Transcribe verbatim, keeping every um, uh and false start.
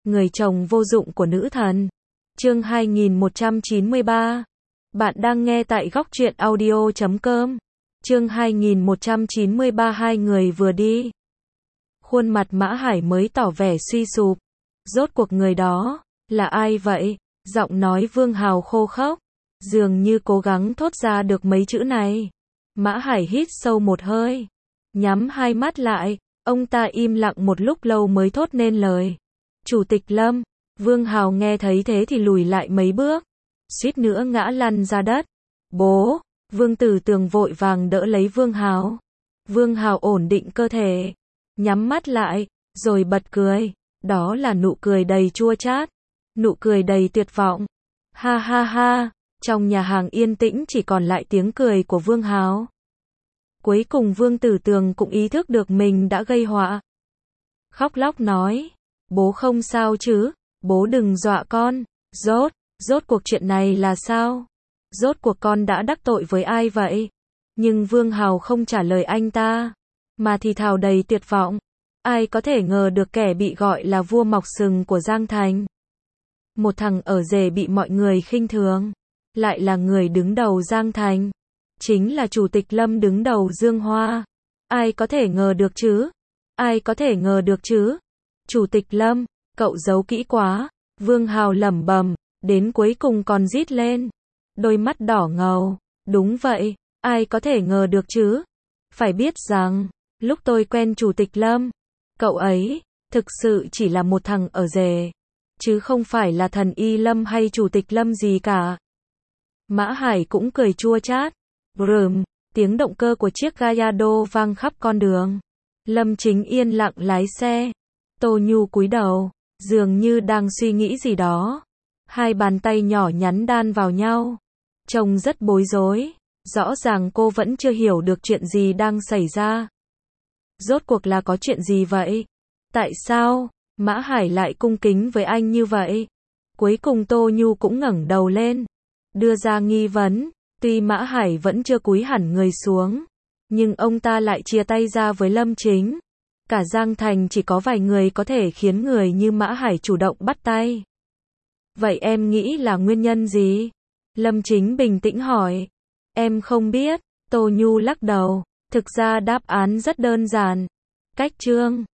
người chồng vô dụng của nữ thần. Chương hai nghìn một trăm chín mươi ba. Bạn đang nghe tại góc truyện audio chấm com. Chương hai nghìn một trăm chín mươi ba. Hai người vừa đi. Khuôn mặt Mã Hải mới tỏ vẻ suy sụp. Rốt cuộc người đó là ai vậy? Giọng nói Vương Hào khô khốc, dường như cố gắng thốt ra được mấy chữ này. Mã Hải hít sâu một hơi, nhắm hai mắt lại, ông ta im lặng một lúc lâu mới thốt nên lời. Chủ tịch Lâm. Vương Hào nghe thấy thế thì lùi lại mấy bước, suýt nữa ngã lăn ra đất. Bố. Vương Tử Tường vội vàng đỡ lấy Vương Hào. Vương Hào ổn định cơ thể, nhắm mắt lại, rồi bật cười. Đó là nụ cười đầy chua chát, nụ cười đầy tuyệt vọng. Ha ha ha, trong nhà hàng yên tĩnh chỉ còn lại tiếng cười của Vương Hào. Cuối cùng Vương Tử Tường cũng ý thức được mình đã gây họa. Khóc lóc nói, bố không sao chứ, bố đừng dọa con. Rốt, rốt cuộc chuyện này là sao? Rốt cuộc con đã đắc tội với ai vậy? Nhưng Vương Hào không trả lời anh ta, mà thì thào đầy tuyệt vọng. Ai có thể ngờ được kẻ bị gọi là vua mọc sừng của Giang Thành, một thằng ở rể bị mọi người khinh thường, lại là người đứng đầu Giang Thành, chính là Chủ tịch Lâm đứng đầu Dương Hoa. Ai có thể ngờ được chứ? Ai có thể ngờ được chứ? Chủ tịch Lâm, cậu giấu kỹ quá. Vương Hào lẩm bẩm, đến cuối cùng còn rít lên, đôi mắt đỏ ngầu. Đúng vậy, ai có thể ngờ được chứ? Phải biết rằng, lúc tôi quen Chủ tịch Lâm, cậu ấy thực sự chỉ là một thằng ở rể, chứ không phải là thần y Lâm hay Chủ tịch Lâm gì cả. Mã Hải cũng cười chua chát. Rừm, tiếng động cơ của chiếc Gallardo vang khắp con đường. Lâm Chính yên lặng lái xe. Tô Nhu cúi đầu, dường như đang suy nghĩ gì đó. Hai bàn tay nhỏ nhắn đan vào nhau, trông rất bối rối. Rõ ràng cô vẫn chưa hiểu được chuyện gì đang xảy ra. Rốt cuộc là có chuyện gì vậy? Tại sao Mã Hải lại cung kính với anh như vậy? Cuối cùng Tô Nhu cũng ngẩng đầu lên, đưa ra nghi vấn. Tuy Mã Hải vẫn chưa cúi hẳn người xuống, nhưng ông ta lại chia tay ra với Lâm Chính. Cả Giang Thành chỉ có vài người có thể khiến người như Mã Hải chủ động bắt tay. Vậy em nghĩ là nguyên nhân gì? Lâm Chính bình tĩnh hỏi. Em không biết. Tô Nhu lắc đầu. Thực ra đáp án rất đơn giản. Cách Trương.